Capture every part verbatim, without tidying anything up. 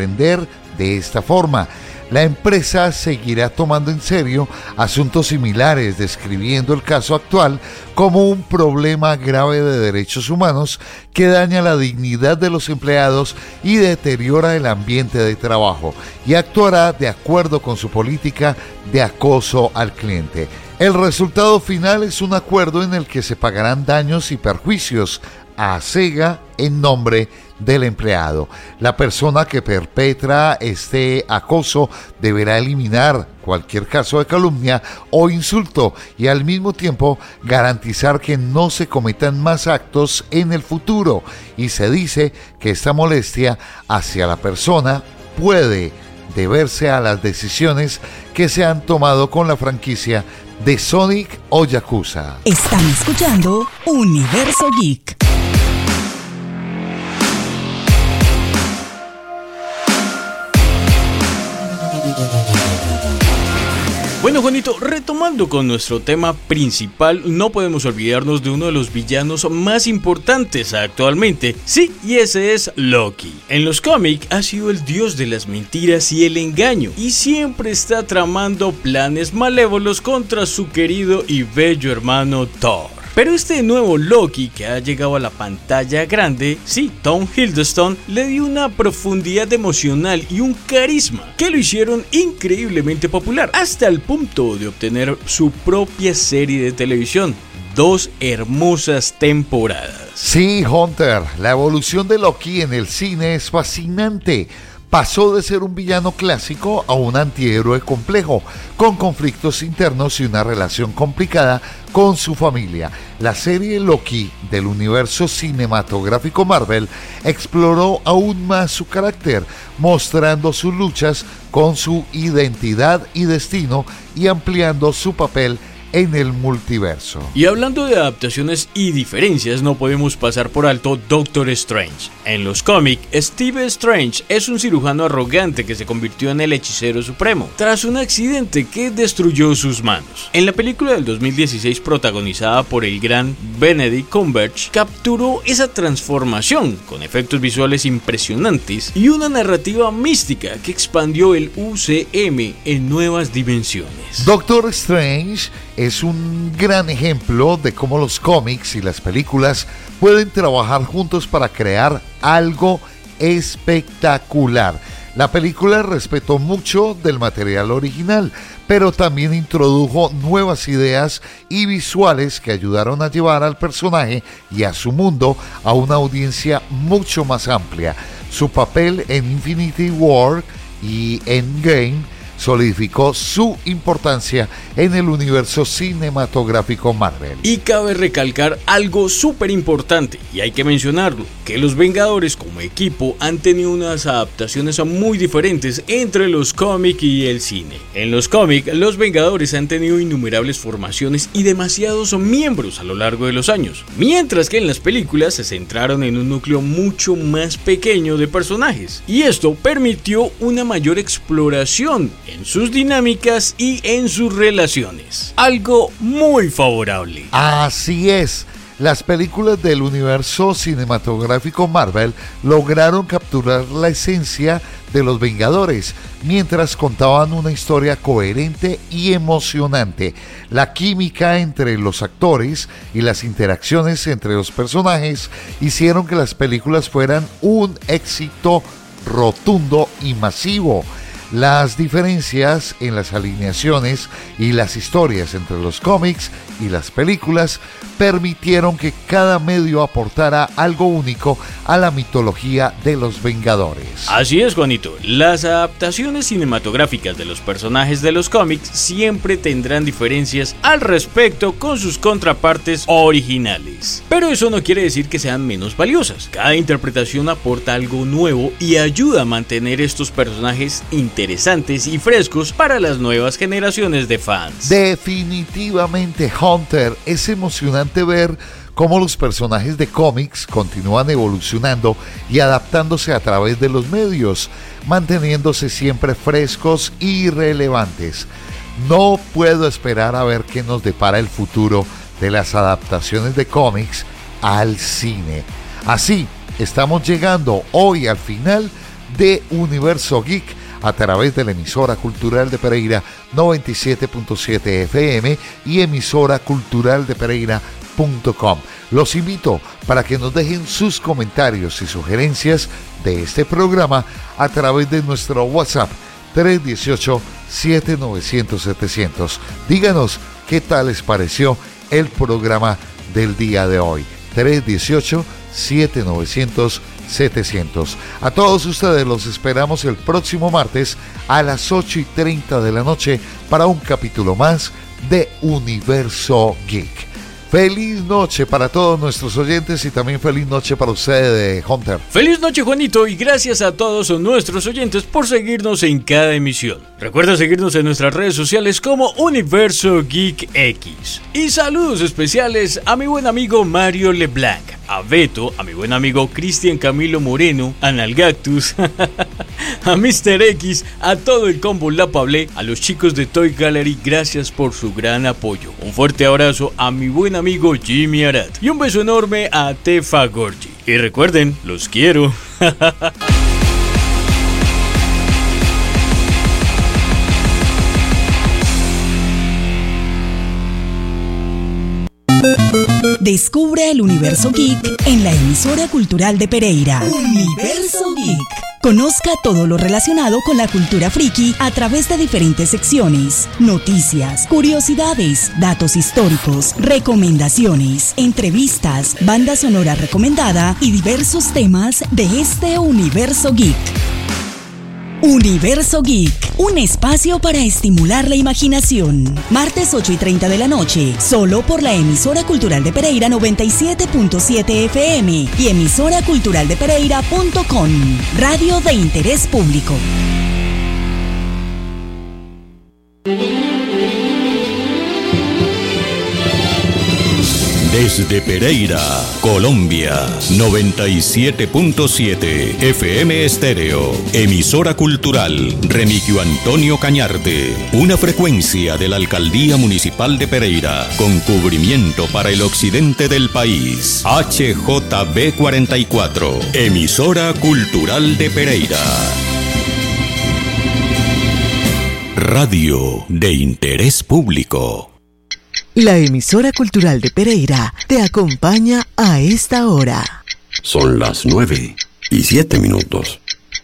aprender de esta forma. La empresa seguirá tomando en serio asuntos similares, describiendo el caso actual como un problema grave de derechos humanos que daña la dignidad de los empleados y deteriora el ambiente de trabajo, y actuará de acuerdo con su política de acoso al cliente. El resultado final es un acuerdo en el que se pagarán daños y perjuicios a Sega en nombre del empleado. La persona que perpetra este acoso deberá eliminar cualquier caso de calumnia o insulto y al mismo tiempo garantizar que no se cometan más actos en el futuro, y se dice que esta molestia hacia la persona puede deberse a las decisiones que se han tomado con la franquicia de Sonic o Yakuza. Están escuchando Universo Geek. Bueno, Juanito, retomando con nuestro tema principal, no podemos olvidarnos de uno de los villanos más importantes actualmente. Sí, y ese es Loki. En los cómics ha sido el dios de las mentiras y el engaño, y siempre está tramando planes malévolos contra su querido y bello hermano Thor. Pero este nuevo Loki que ha llegado a la pantalla grande, sí, Tom Hiddleston, le dio una profundidad emocional y un carisma que lo hicieron increíblemente popular, hasta el punto de obtener su propia serie de televisión. Dos hermosas temporadas. Sí, Hunter, la evolución de Loki en el cine es fascinante. Pasó de ser un villano clásico a un antihéroe complejo, con conflictos internos y una relación complicada con su familia. La serie Loki del universo cinematográfico Marvel exploró aún más su carácter, mostrando sus luchas con su identidad y destino y ampliando su papel en el multiverso. Y hablando de adaptaciones y diferencias, no podemos pasar por alto Doctor Strange. En los cómics, Steve Strange es un cirujano arrogante que se convirtió en el hechicero supremo tras un accidente que destruyó sus manos. En la película del dos mil dieciséis protagonizada por el gran Benedict Cumberbatch, capturó esa transformación con efectos visuales impresionantes y una narrativa mística que expandió el U C M en nuevas dimensiones. Doctor Strange es un gran ejemplo de cómo los cómics y las películas pueden trabajar juntos para crear algo espectacular. La película respetó mucho del material original, pero también introdujo nuevas ideas y visuales que ayudaron a llevar al personaje y a su mundo a una audiencia mucho más amplia. Su papel en Infinity War y Endgame solidificó su importancia en el universo cinematográfico Marvel. Y cabe recalcar algo súper importante, y hay que mencionarlo, que los Vengadores como equipo han tenido unas adaptaciones muy diferentes entre los cómics y el cine. En los cómics, los Vengadores han tenido innumerables formaciones y demasiados miembros a lo largo de los años, mientras que en las películas se centraron en un núcleo mucho más pequeño de personajes, y esto permitió una mayor exploración en sus dinámicas y en sus relaciones. Algo muy favorable. Así es. Las películas del universo cinematográfico Marvel lograron capturar la esencia de los Vengadores, mientras contaban una historia coherente y emocionante. La química entre los actores y las interacciones entre los personajes hicieron que las películas fueran un éxito rotundo y masivo. Las diferencias en las alineaciones y las historias entre los cómics y las películas permitieron que cada medio aportara algo único a la mitología de los Vengadores. Así es, Juanito. Las adaptaciones cinematográficas de los personajes de los cómics siempre tendrán diferencias al respecto con sus contrapartes originales. Pero eso no quiere decir que sean menos valiosas. Cada interpretación aporta algo nuevo y ayuda a mantener estos personajes interesantes interesantes y frescos para las nuevas generaciones de fans. Definitivamente, Hunter, es emocionante ver cómo los personajes de cómics continúan evolucionando y adaptándose a través de los medios, manteniéndose siempre frescos y relevantes. No puedo esperar a ver qué nos depara el futuro de las adaptaciones de cómics al cine. Así, estamos llegando hoy al final de Universo Geek a través de la emisora cultural de Pereira noventa y siete punto siete F M y emisora cultural de Pereira punto com. Los invito para que nos dejen sus comentarios y sugerencias de este programa a través de nuestro WhatsApp tres uno ocho, siete nueve cero cero, siete cero cero. Díganos qué tal les pareció el programa del día de hoy. tres uno ocho, siete nueve cero cero, siete cero cero. A todos ustedes los esperamos el próximo martes a las ocho y treinta de la noche para un capítulo más de Universo Geek. Feliz noche para todos nuestros oyentes y también feliz noche para usted, Hunter. Feliz noche, Juanito, y gracias a todos nuestros oyentes por seguirnos en cada emisión. Recuerda seguirnos en nuestras redes sociales como Universo Geek X. Y saludos especiales a mi buen amigo Mario LeBlanc, a Beto, a mi buen amigo Cristian Camilo Moreno, a Nalgactus, a míster X, a todo el combo La Pablé, a los chicos de Toy Gallery, gracias por su gran apoyo. Un fuerte abrazo a mi buen amigo Jimmy Arad y un beso enorme a Tefa Gorgi. Y recuerden, los quiero. Descubre el Universo Geek en la emisora cultural de Pereira. Universo Geek. Conozca todo lo relacionado con la cultura friki a través de diferentes secciones, noticias, curiosidades, datos históricos, recomendaciones, entrevistas, banda sonora recomendada y diversos temas de este Universo Geek. Universo Geek, un espacio para estimular la imaginación. Martes ocho y treinta de la noche, solo por la emisora cultural de Pereira noventa y siete punto siete F M y emisora cultural de Pereira punto com, radio de interés público. Desde Pereira, Colombia, noventa y siete punto siete F M Estéreo, emisora cultural Remigio Antonio Cañarte, una frecuencia de la Alcaldía Municipal de Pereira, con cubrimiento para el occidente del país. H J B cuarenta y cuatro, emisora cultural de Pereira. Radio de interés público. La emisora cultural de Pereira te acompaña a esta hora. Son las nueve y siete minutos.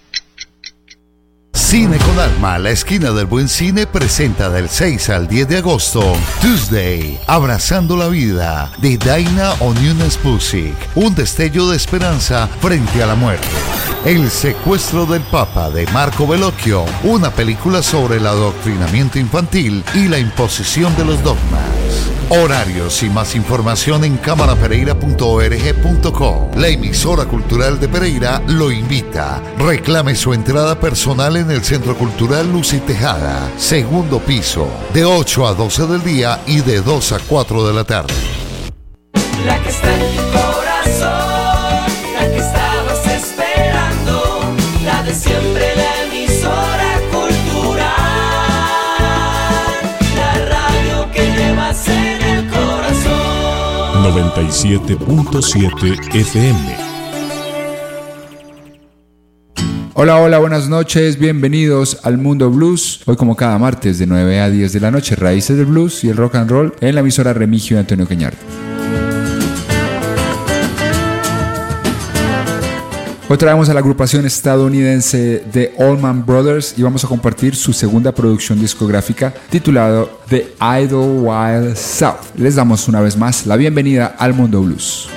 Cine con Alma, la esquina del buen cine, presenta del seis al diez de agosto Tuesday, Abrazando la Vida, de Daina Oniunes Pusic, un destello de esperanza frente a la muerte. El secuestro del Papa, de Marco Bellocchio, una película sobre el adoctrinamiento infantil y la imposición de los dogmas. Horarios y más información en cámara pereira punto org punto co. La emisora cultural de Pereira lo invita. Reclame su entrada personal en el Centro Cultural Luz y Tejada, segundo piso, de ocho a doce del día y de dos a cuatro de la tarde. La que está en tu corazón, la que estabas esperando, la de siempre, la emisora cultural, la radio que llevas en el corazón. noventa y siete punto siete F M. Hola, hola, buenas noches, bienvenidos al Mundo Blues. Hoy, como cada martes de nueve a diez de la noche, raíces del blues y el rock and roll en la emisora Remigio Antonio Cañarte. Hoy traemos a la agrupación estadounidense The Allman Brothers y vamos a compartir su segunda producción discográfica titulado The Idlewild South. Les damos una vez más la bienvenida al Mundo Blues.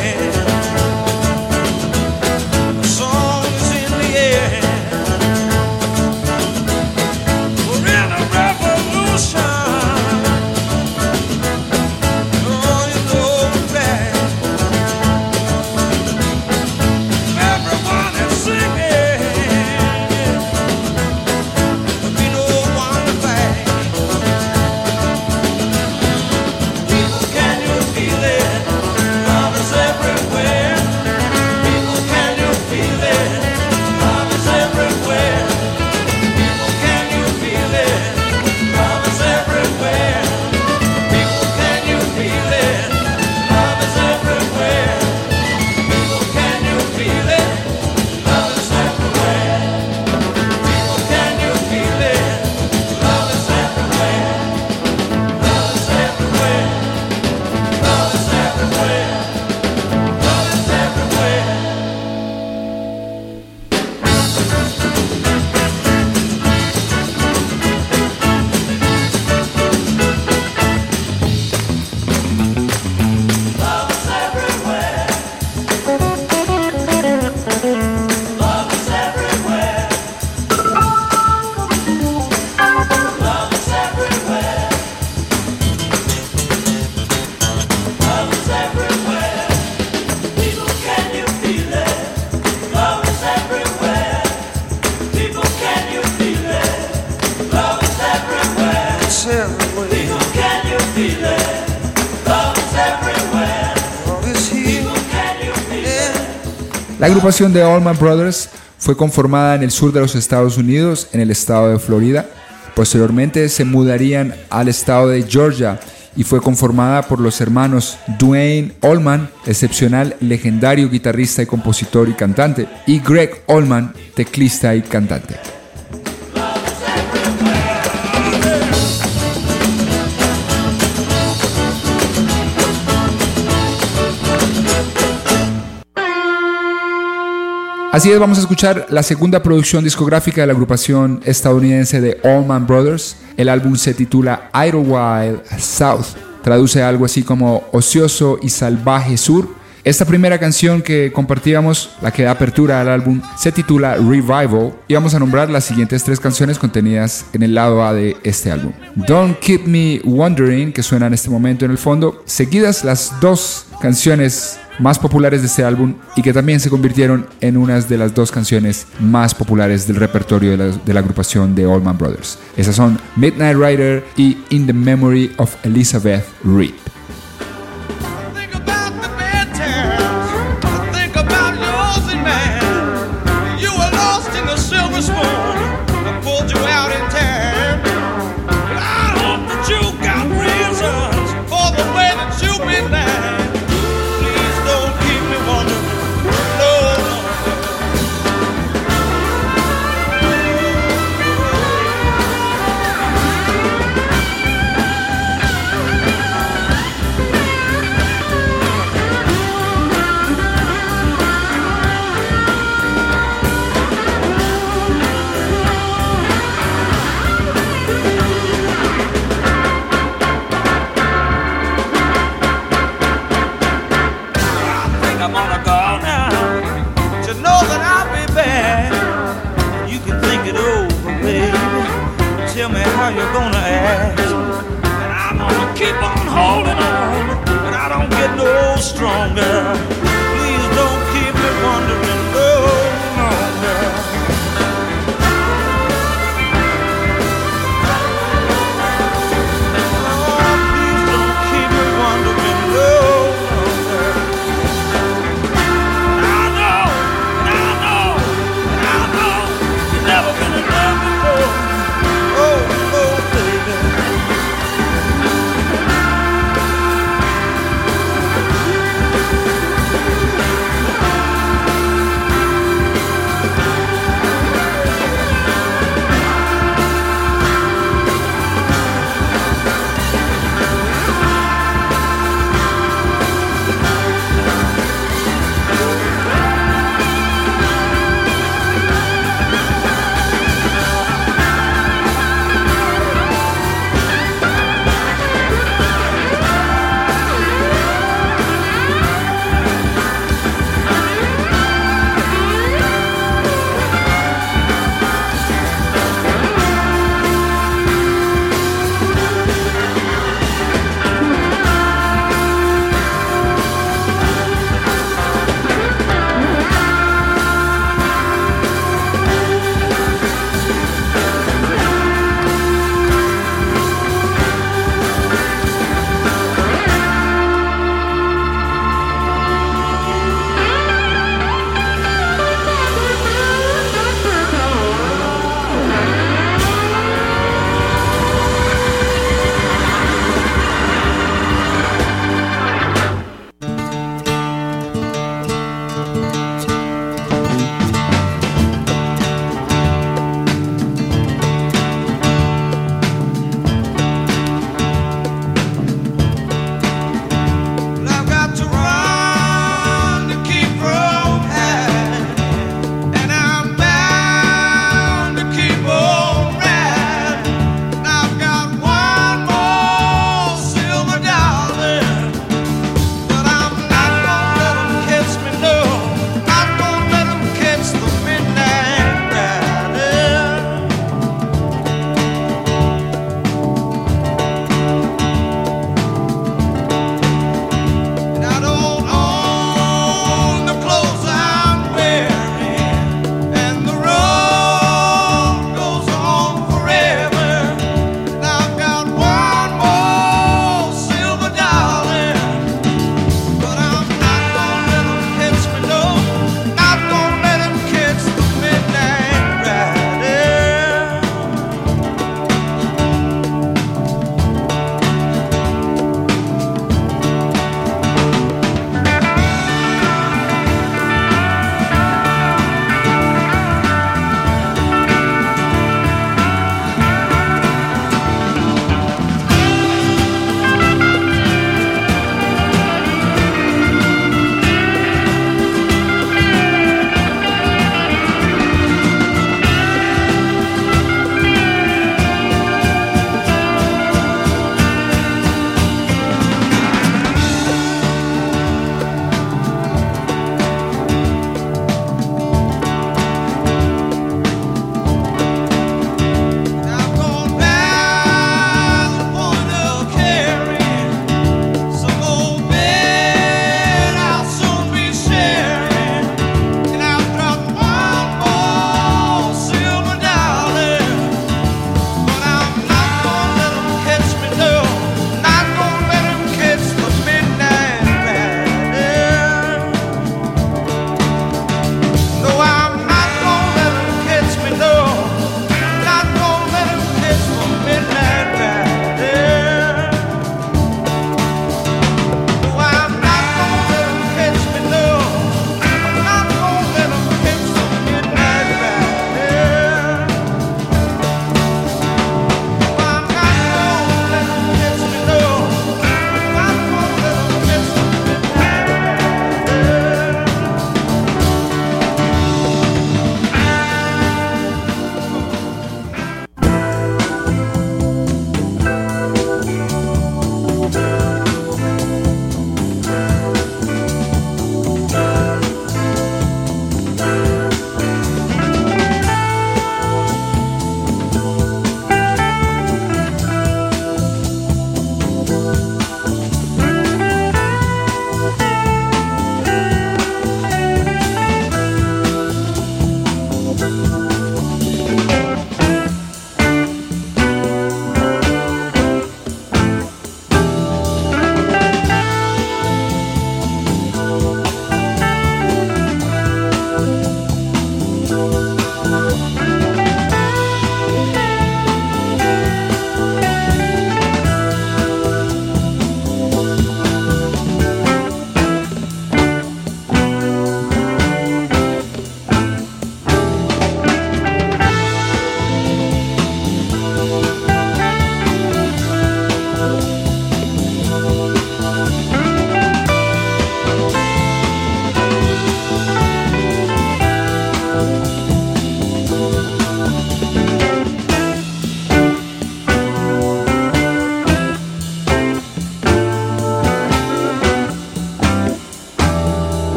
La agrupación de Allman Brothers fue conformada en el sur de los Estados Unidos, en el estado de Florida. Posteriormente se mudarían al estado de Georgia y fue conformada por los hermanos Duane Allman, excepcional, legendario guitarrista y compositor y cantante, y Greg Allman, teclista y cantante. Así es, vamos a escuchar la segunda producción discográfica de la agrupación estadounidense de Allman Brothers. El álbum se titula Idlewild South, traduce algo así como ocioso y salvaje sur. Esta primera canción que compartíamos, la que da apertura al álbum, se titula Revival, y vamos a nombrar las siguientes tres canciones contenidas en el lado A de este álbum. Don't Keep Me Wondering, que suena en este momento en el fondo, seguidas las dos canciones más populares de este álbum y que también se convirtieron en unas de las dos canciones más populares del repertorio de la, de la agrupación de Allman Brothers. Esas son Midnight Rider y In the Memory of Elizabeth Reed.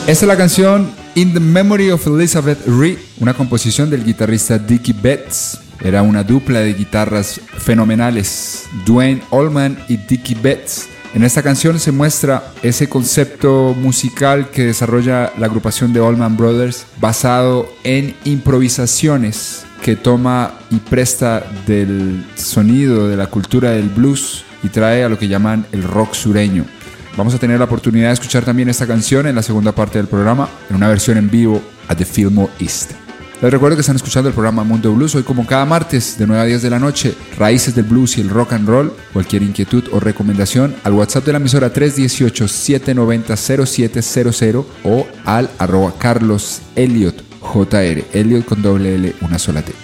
Esta es la canción In the Memory of Elizabeth Reed, una composición del guitarrista Dickie Betts. Era una dupla de guitarras fenomenales, Duane Allman y Dickie Betts. En esta canción se muestra ese concepto musical que desarrolla la agrupación de Allman Brothers basado en improvisaciones que toma y presta del sonido de la cultura del blues y trae a lo que llaman el rock sureño. Vamos a tener la oportunidad de escuchar también esta canción en la segunda parte del programa, en una versión en vivo a The Fillmore East. Les recuerdo que están escuchando el programa Mundo Blues hoy como cada martes de nueve a diez de la noche, raíces del blues y el rock and roll. Cualquier inquietud o recomendación al WhatsApp de la emisora tres uno ocho, siete nueve cero, cero siete cero cero o al arroba Carlos Elliot J R, Elliot con doble L, una sola T.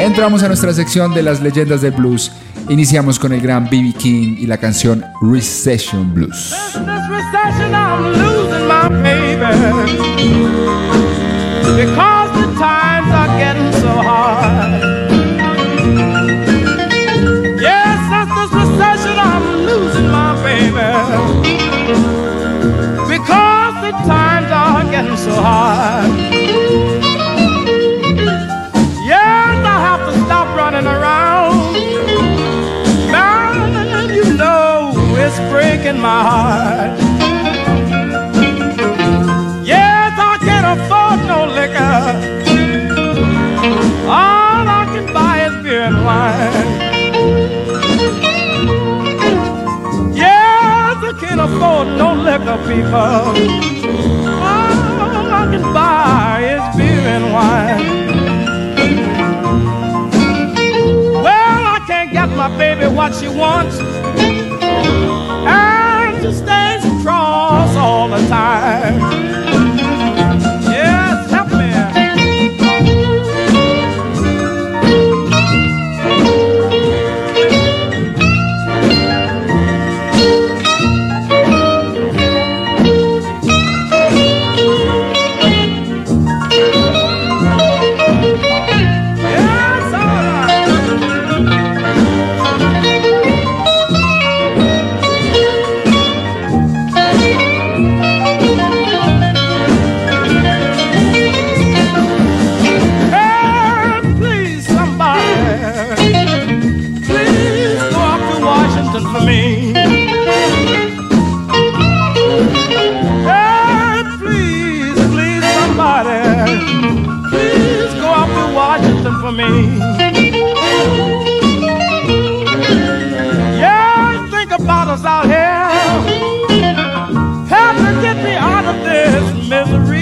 Entramos a nuestra sección de las leyendas del blues. Iniciamos con el gran B B King y la canción Recession Blues. This recession, I'm losing my baby, because the times are getting so hard. Yes, since this recession, I'm losing my baby, because the times are getting so hard. Yes, I have to stop running around. Man, you know it's breaking my heart. Yes, I can't afford no liquor. All I can buy is beer and wine. Yes, I can't afford no liquor, people. All I can buy is beer and wine. Well, I can't get my baby what she wants, and she stays cross all the time. Yes, help me. Yes, all right. Hey, please, somebody, please go up to Washington for me. Hey, please, please, somebody, please go up to Washington for me. Yeah, think about us out here. Help to get me out of this misery.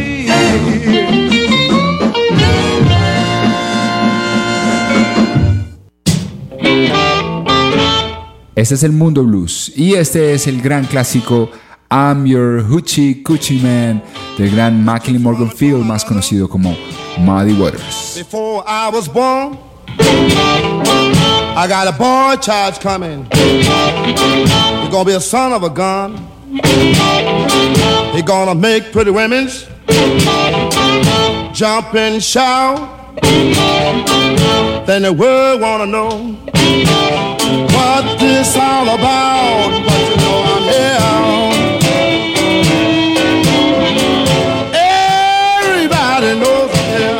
Este es el Mundo Blues y este es el gran clásico I'm Your Hoochie Coochie Man del gran Macklin Morgan Field, más conocido como Muddy Waters. Before I was born, I got a boy child coming. He's gonna be a son of a gun. He's gonna make pretty women's jump and shout. Then the world wanna know what this all about. But you know I'm here. Everybody knows I'm here.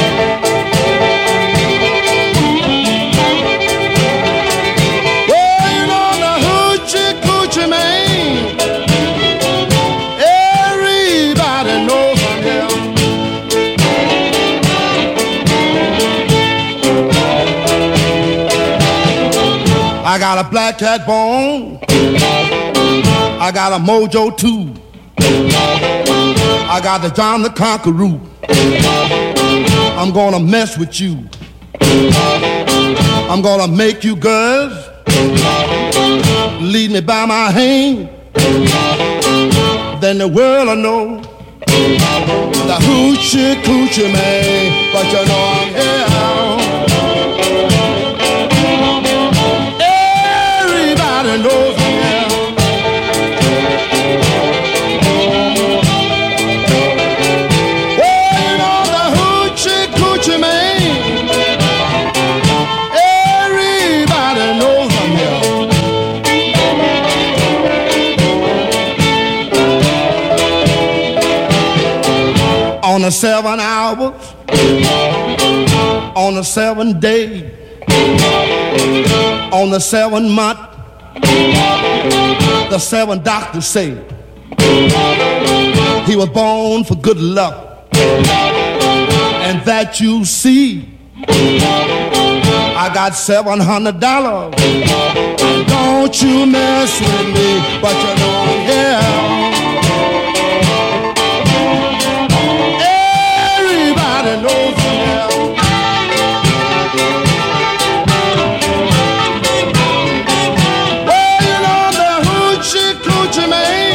Well, you know the hoochie coochie man. Everybody knows I'm here. I got a black cat bone. I got a mojo too. I got the John the Conqueror. I'm gonna mess with you. I'm gonna make you girls lead me by my hand. Then the world will know the hoochie coochie man. But you know I'm here. Everybody knows I'm here. Well, you know the hoochie coochie man. Everybody knows I'm here. On the seven hours, on the seven day, on the seven month, the seven doctors say he was born for good luck, and that you see. I got seven hundred dollars. Don't you mess with me, but you know I'm here. Everybody knows I'm here. Well, you know the hoochie coochie man.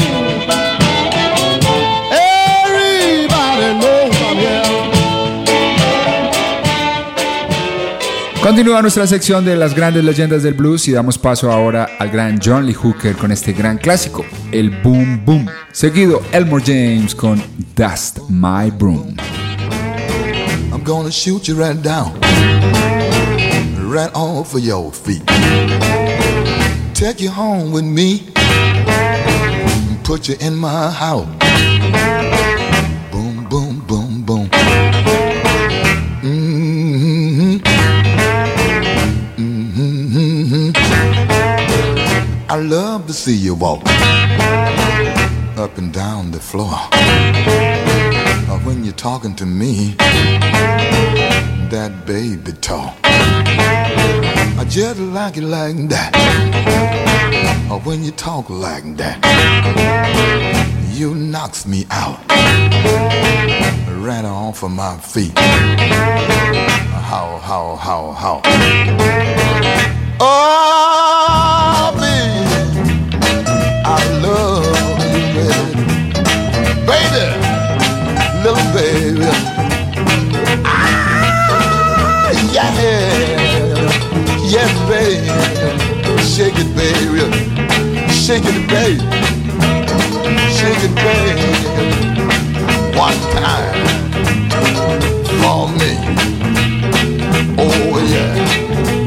Everybody knows I'm here. Continúa nuestra sección de las grandes leyendas del blues y damos paso ahora al gran John Lee Hooker con este gran clásico, el Boom Boom. Seguido, Elmore James con Dust My Broom. I'm gonna shoot you right down, right off of your feet. Take you home with me, put you in my house. Boom, boom, boom, boom. Mm-hmm. Mm-hmm. I love to see you walk up and down the floor. Or when you're talking to me, that baby talk. I just like it like that. Or when you talk like that, you knocks me out, right off of my feet. How, how, how, how. Oh, baby, I love you, baby. Baby, little baby. Ah, yeah. Yes, baby. Shake it, baby. Shake it, baby. Shake it, baby. One time for me. Oh, yeah.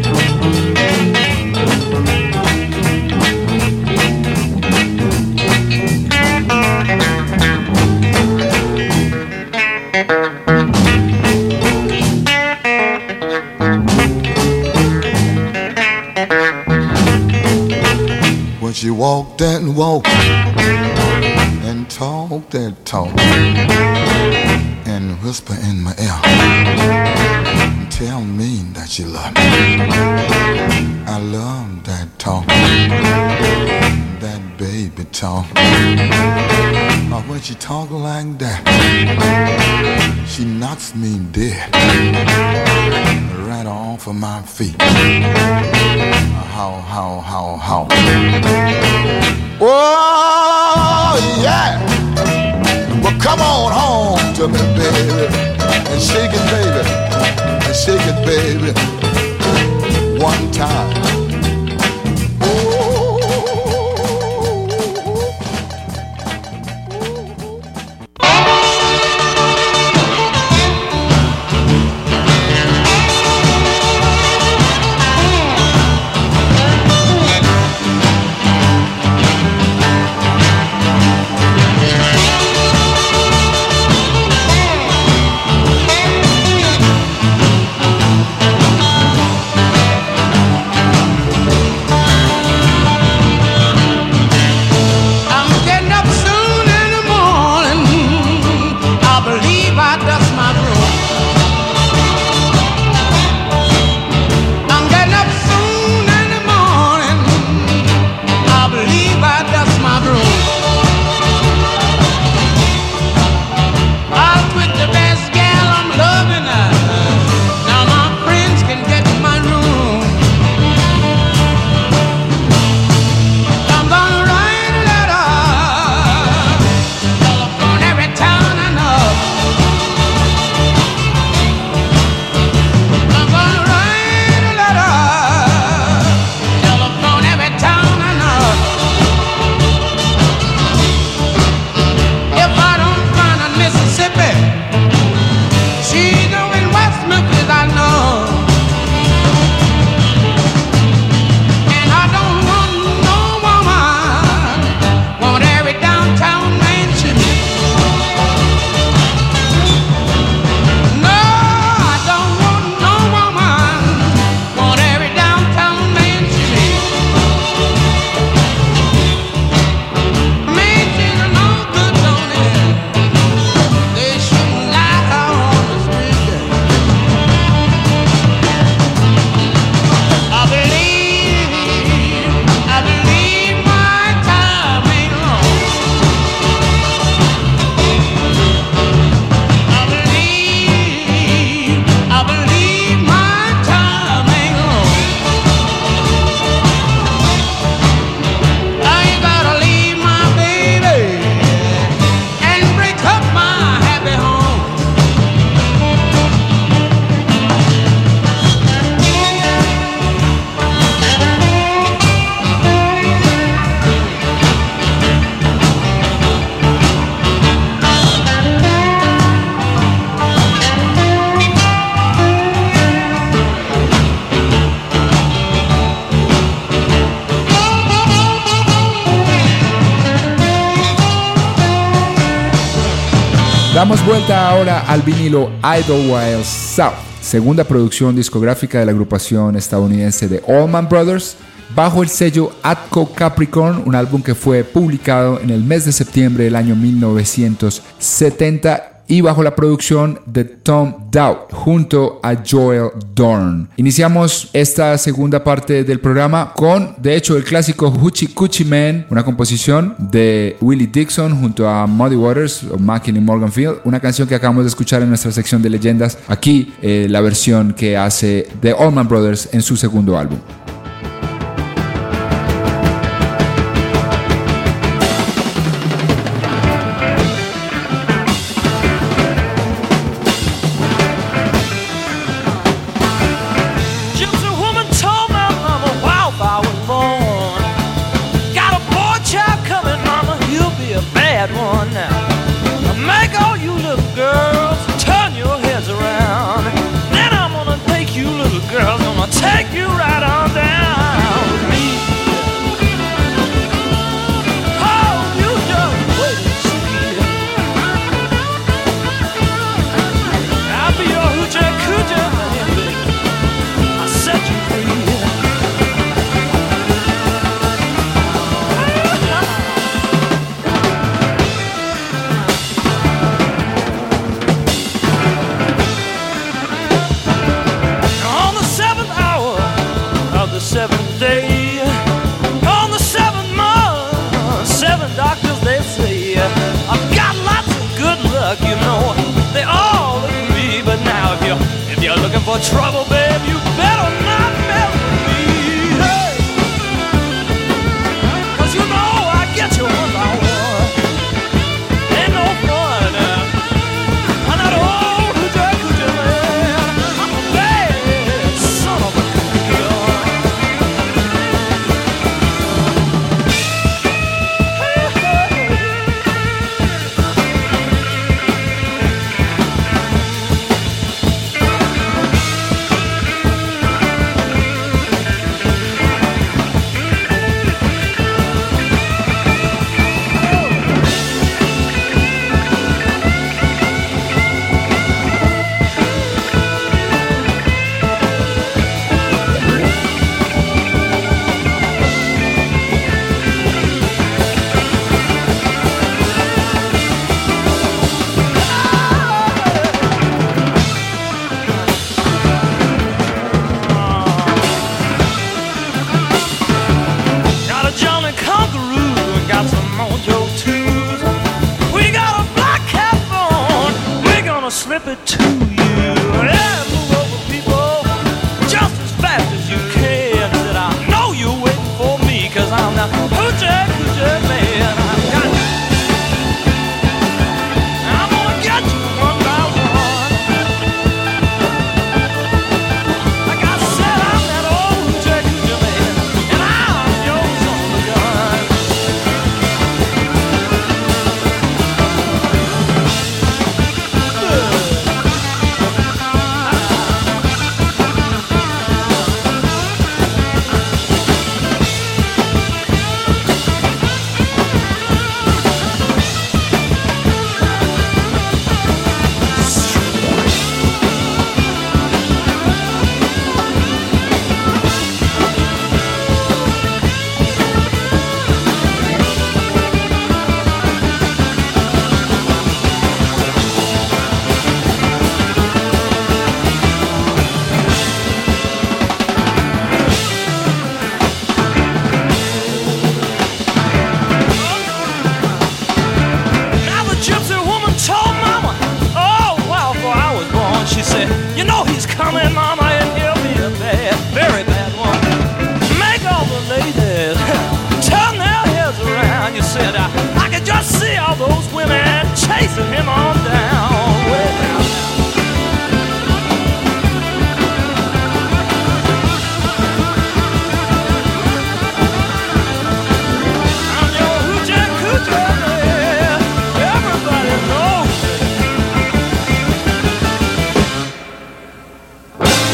When she walked that walk and talked that talk and whisper in my ear and tell me that she loved me. I love that talk, that baby talk. Or when she talk like that, she knocks me dead, right off of my feet. How, how, how, how. Oh, yeah. Well, come on home to me, baby, and shake it, baby, and shake it, baby, one time. Damos vuelta ahora al vinilo Idlewild South, segunda producción discográfica de la agrupación estadounidense de Allman Brothers, bajo el sello Atco Capricorn, un álbum que fue publicado en el mes de septiembre del año mil novecientos setenta y bajo la producción de Tom Dowd junto a Joel Dorn. Iniciamos esta segunda parte del programa con, de hecho, el clásico Hoochie Coochie Man, una composición de Willie Dixon junto a Muddy Waters o Mackin y Morganfield, una canción que acabamos de escuchar en nuestra sección de leyendas. Aquí eh, la versión que hace The Allman Brothers en su segundo álbum. Take you right on down with me. Oh, you just wait and see. I'll be your hoochie coochie man, baby. I'll set you free. Seventh day, on the seventh month, seven doctors they say I've got lots of good luck, you know. They all agree, but now if you're if you're looking for trouble, babe, you better not mess with me. Hey, 'cause you know I get you one by one. Ain't no fun. I'm not old hoochie coochie man. I'm a bad son of a girl. Slip it to you. Yeah, move over, people, just as fast as you can. Said I know you're waiting for me, 'cause I'm the hoochie coochie man. I got you. I'm gonna get you one by one. Like I said, I'm that old hoochie coochie man, and I'm your son of a gun. Coming, mama, and he'll be a bad, very bad one. Make all the ladies turn their heads around. You said I, I could just see all those women chasing him on down, way down. I'm your hoochie coochie man. Everybody knows it.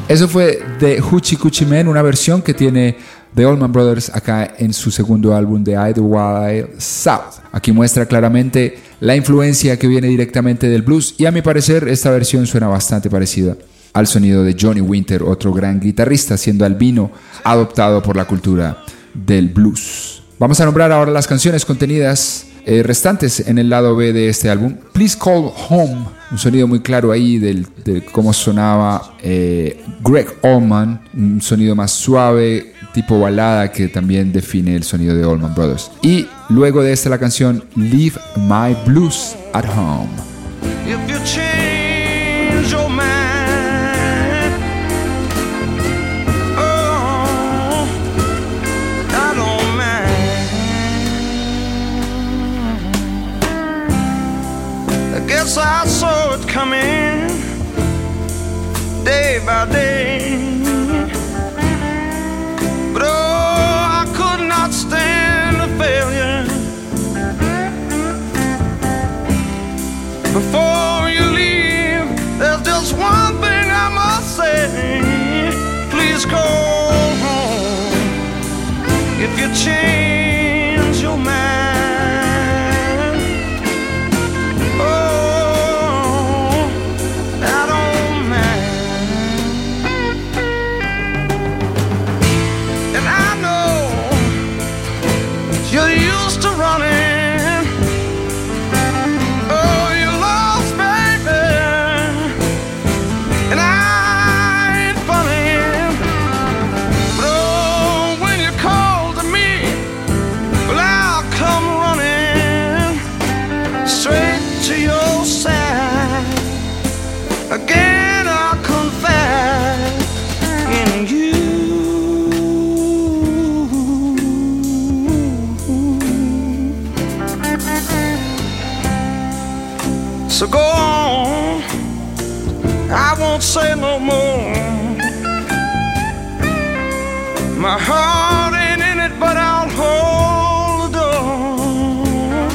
Eso fue The Hoochie Coochie Men, una versión que tiene The Allman Brothers acá en su segundo álbum de Idlewild South. Aquí muestra claramente la influencia que viene directamente del blues y a mi parecer esta versión suena bastante parecida al sonido de Johnny Winter, otro gran guitarrista, siendo albino, adoptado por la cultura del blues. Vamos a nombrar ahora las canciones contenidas eh, restantes en el lado B de este álbum. Please Call Home, un sonido muy claro ahí del, de cómo sonaba eh, Greg Allman, un sonido más suave, tipo balada, que también define el sonido de Allman Brothers. Y luego de esta la canción Leave My Blues at Home. If you change your mind, oh, I don't mind. I guess I saw it coming day by day. But oh, I could not stand the failure. Before you leave, there's just one thing I must say. Please go home. If you change your mind, oh, I don't mind. And I know you're used to running. Oh, you lost, baby. And I ain't funny. But oh, when you call to me, well, I'll come running straight to your side. Again, I'll confide in you. So go on, I won't say no more. My heart ain't in it, but I'll hold the door.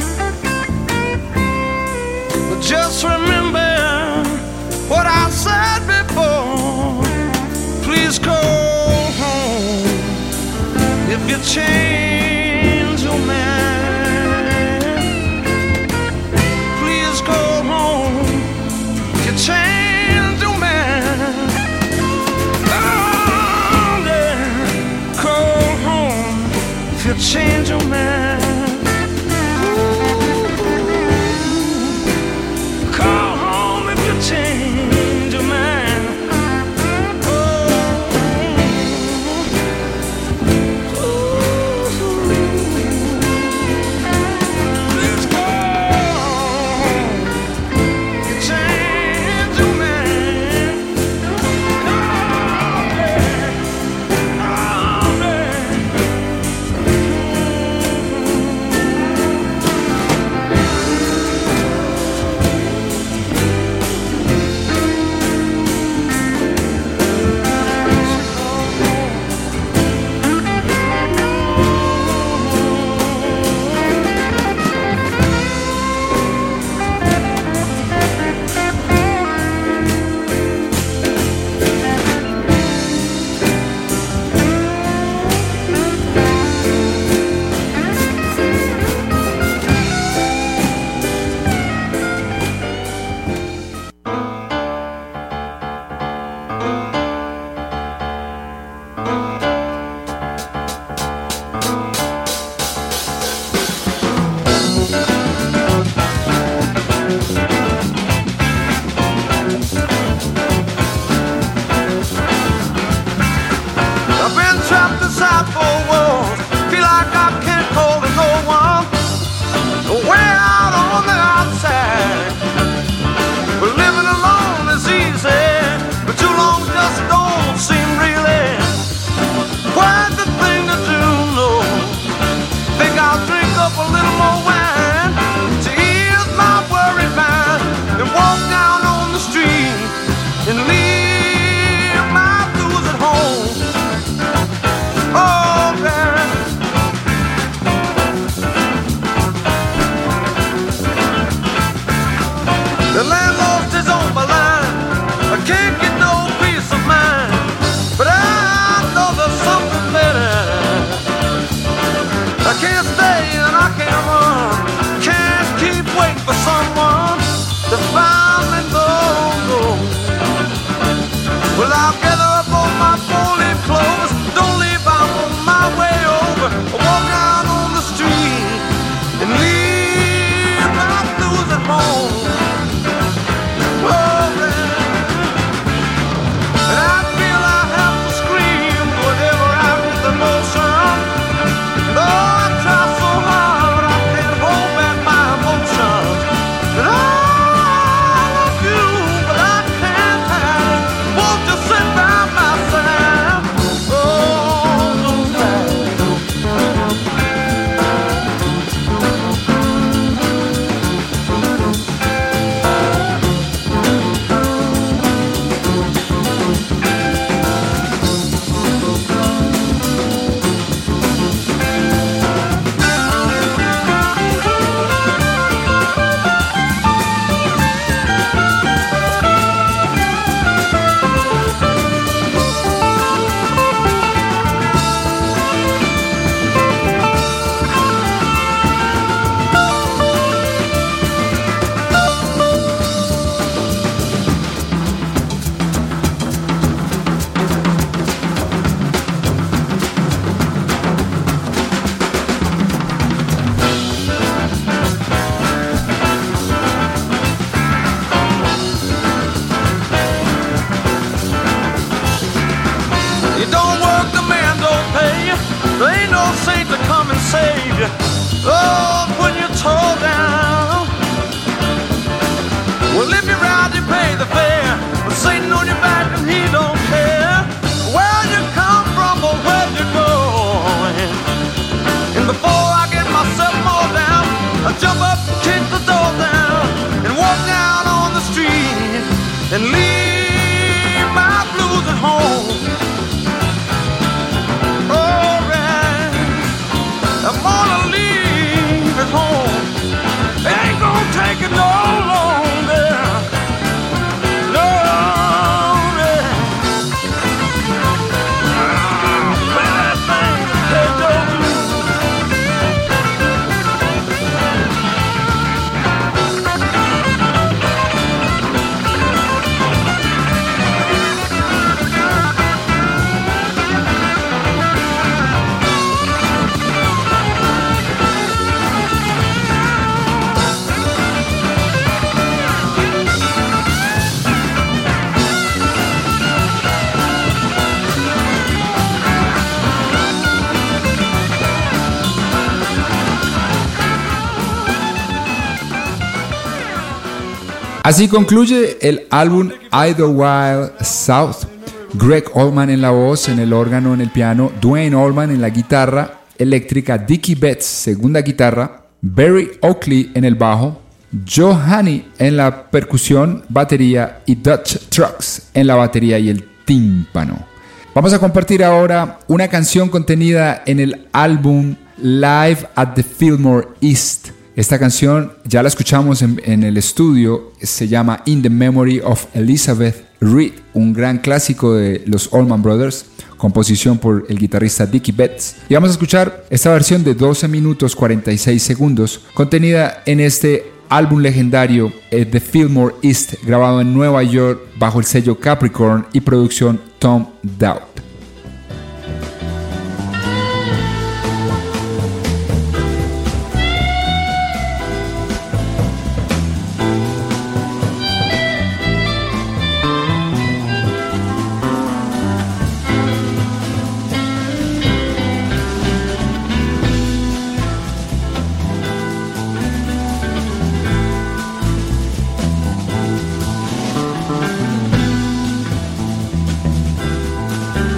But just remember what I said before. Please go home. If you change your mind, change your man. Oh, yeah. Call home if you change your man. Ooh. Call home if you change your man. Oh. Ooh. Let's go home. You change your man. Oh, yeah. Oh, yeah. Así concluye el álbum Idlewild South. Greg Allman en la voz, en el órgano, en el piano, Dwayne Allman en la guitarra eléctrica, Dickie Betts segunda guitarra, Barry Oakley en el bajo, Joe Honey en la percusión, batería y Dutch Trucks en la batería y el tímpano. Vamos a compartir ahora una canción contenida en el álbum Live at the Fillmore East. Esta canción ya la escuchamos en, en el estudio, se llama In the Memory of Elizabeth Reed, un gran clásico de los Allman Brothers, composición por el guitarrista Dickie Betts. Y vamos a escuchar esta versión de doce minutos cuarenta y seis segundos, contenida en este álbum legendario eh, The Fillmore East, grabado en Nueva York bajo el sello Capricorn y producción Tom Dowd. Thank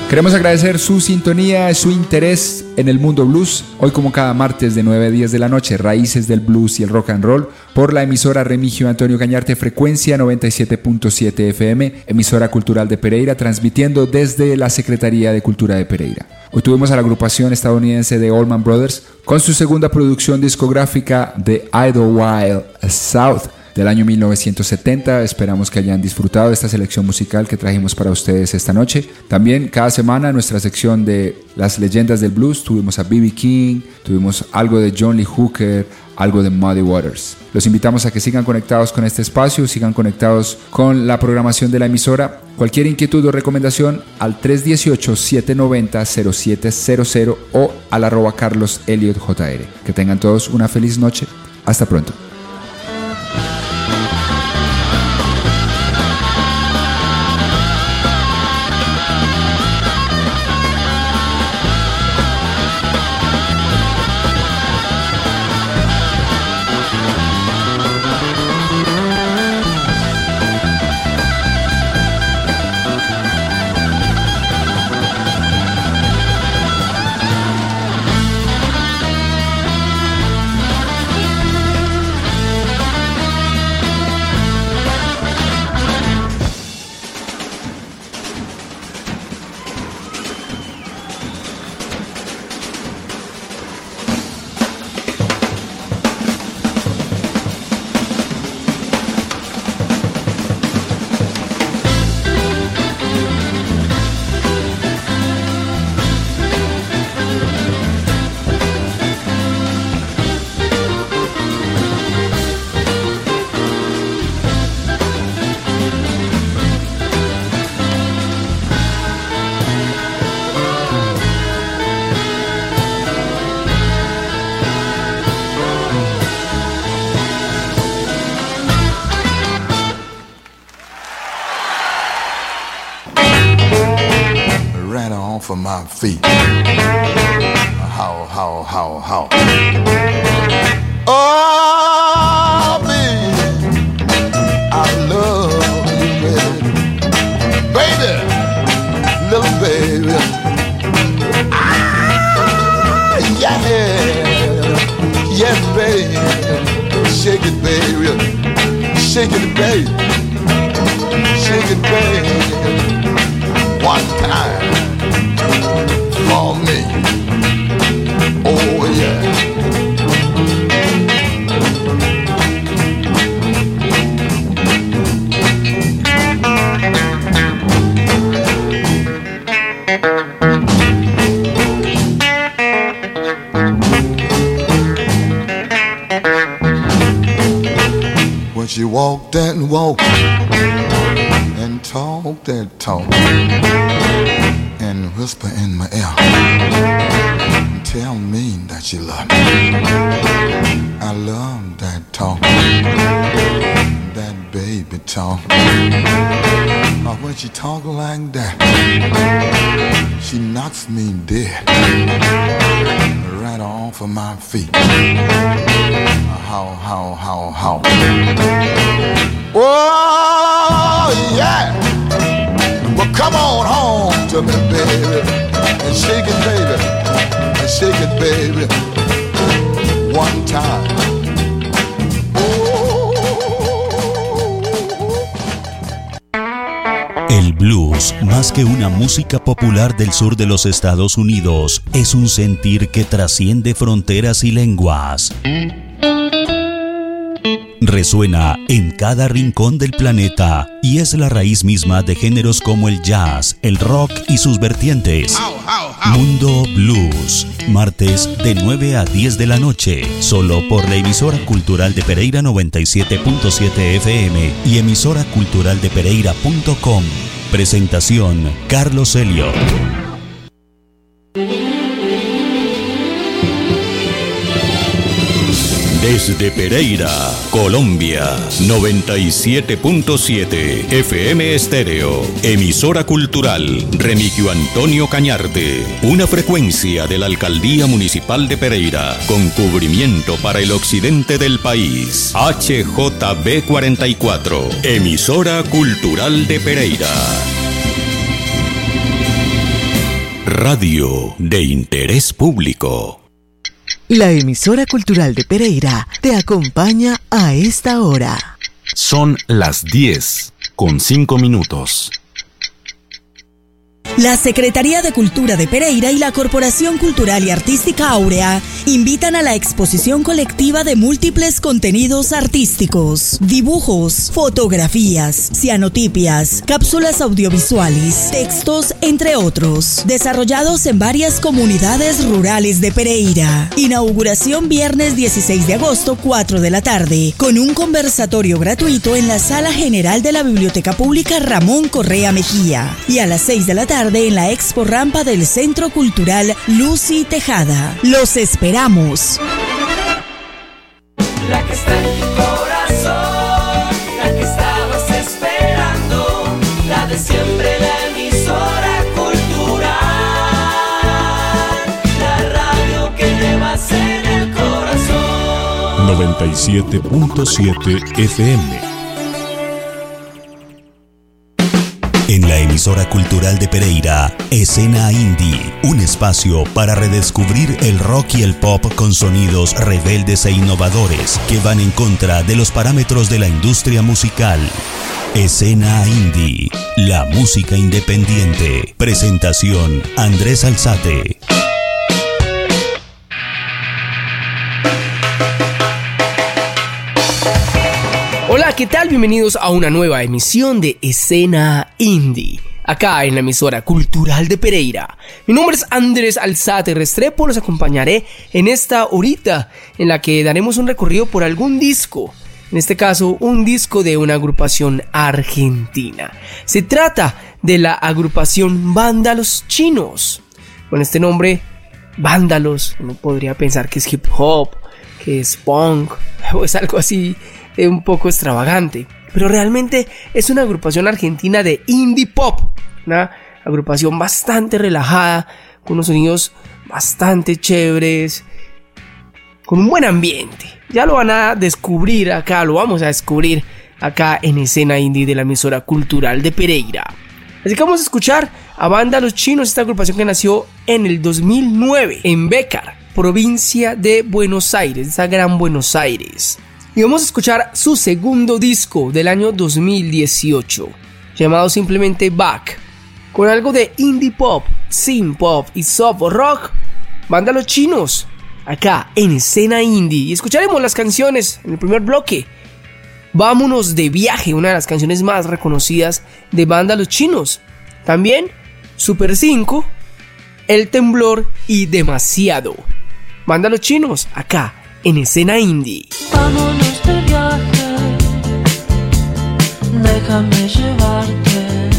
Queremos agradecer su sintonía, su interés en el mundo blues. Hoy, como cada martes de nueve a diez de la noche, Raíces del Blues y el Rock and Roll por la emisora Remigio Antonio Cañarte, frecuencia noventa y siete punto siete F M, emisora cultural de Pereira, transmitiendo desde la Secretaría de Cultura de Pereira. Hoy tuvimos a la agrupación estadounidense de Allman Brothers con su segunda producción discográfica, The Idlewild South, del año mil novecientos setenta. Esperamos que hayan disfrutado de esta selección musical que trajimos para ustedes esta noche. También cada semana en nuestra sección de las leyendas del blues tuvimos a B B King, tuvimos algo de John Lee Hooker, algo de Muddy Waters. Los invitamos a que sigan conectados con este espacio, sigan conectados con la programación de la emisora. Cualquier inquietud o recomendación al tres uno ocho, siete nueve cero, cero siete cero cero o al arroba Carlos Elliot J R. Que tengan todos una feliz noche. Hasta pronto. For my feet. How, how, how, how. Oh, baby, I love you, baby. Baby, little baby. Ah, yeah. Yes, baby. Shake it, baby. Shake it, baby. Shake it, baby. One time. For me, oh yeah. When she walked that walk and talked that talk and whisper in my ear and tell me that you love me. I love that talk, that baby talk. But when she talk like that, she knocks me dead right off of my feet. How, how, how, how. Oh, yeah. Well, come on home to me, baby, and shake it, baby, and shake it, baby, one time. El blues, más que una música popular del sur de los Estados Unidos, es un sentir que trasciende fronteras y lenguas. Resuena en cada rincón del planeta y es la raíz misma de géneros como el jazz, el rock y sus vertientes. Mundo Blues, martes de nueve a diez de la noche, solo por la emisora cultural de Pereira noventa y siete punto siete F M y emisora cultural de pereira punto com. Presentación Carlos Elliot. Desde Pereira, Colombia, noventa y siete punto siete F M Estéreo, emisora cultural Remigio Antonio Cañarte, una frecuencia de la Alcaldía Municipal de Pereira, con cubrimiento para el occidente del país, H J B cuarenta y cuatro, emisora cultural de Pereira. Radio de interés público. La emisora cultural de Pereira te acompaña a esta hora. Son las diez con cinco minutos. La Secretaría de Cultura de Pereira y la Corporación Cultural y Artística Áurea invitan a la exposición colectiva de múltiples contenidos artísticos, dibujos, fotografías, cianotipias, cápsulas audiovisuales, textos, entre otros, desarrollados en varias comunidades rurales de Pereira. Inauguración viernes dieciséis de agosto, cuatro de la tarde, con un conversatorio gratuito en la Sala General de la Biblioteca Pública Ramón Correa Mejía. Y a las seis de la tarde en la Expo Rampa del Centro Cultural Lucy Tejada. Los esperamos. La que está en tu corazón, la que estabas esperando, la de siempre, la emisora cultural, la radio que llevas en el corazón. noventa y siete punto siete F M. En la emisora cultural de Pereira, Escena Indie, un espacio para redescubrir el rock y el pop con sonidos rebeldes e innovadores que van en contra de los parámetros de la industria musical. Escena Indie, la música independiente. Presentación, Andrés Alzate. Hola, ¿qué tal? Bienvenidos a una nueva emisión de Escena Indie, acá en la emisora cultural de Pereira. Mi nombre es Andrés Alzate Restrepo, los acompañaré en esta horita en la que daremos un recorrido por algún disco. En este caso, un disco de una agrupación argentina. Se trata de la agrupación Vándalos Chinos. Con este nombre, Vándalos, uno podría pensar que es hip hop, que es punk, o es algo así un poco extravagante, pero realmente es una agrupación argentina de indie pop, una agrupación bastante relajada, con unos sonidos bastante chéveres, con un buen ambiente. Ya lo van a descubrir acá, lo vamos a descubrir acá en Escena Indie de la emisora cultural de Pereira. Así que vamos a escuchar a Vándalos Chinos, esta agrupación que nació en el dos mil nueve en Bécar, provincia de Buenos Aires, esa gran Buenos Aires. Y vamos a escuchar su segundo disco del año dos mil dieciocho, llamado simplemente Back, con algo de indie pop, synth pop y soft rock. Vándalos Chinos, acá en Escena Indie. Y escucharemos las canciones en el primer bloque. Vámonos de viaje, una de las canciones más reconocidas de Vándalos Chinos. También Super cinco, El Temblor y Demasiado. Vándalos Chinos, acá en Escena Indie. Vámonos de viaje, déjame llevarte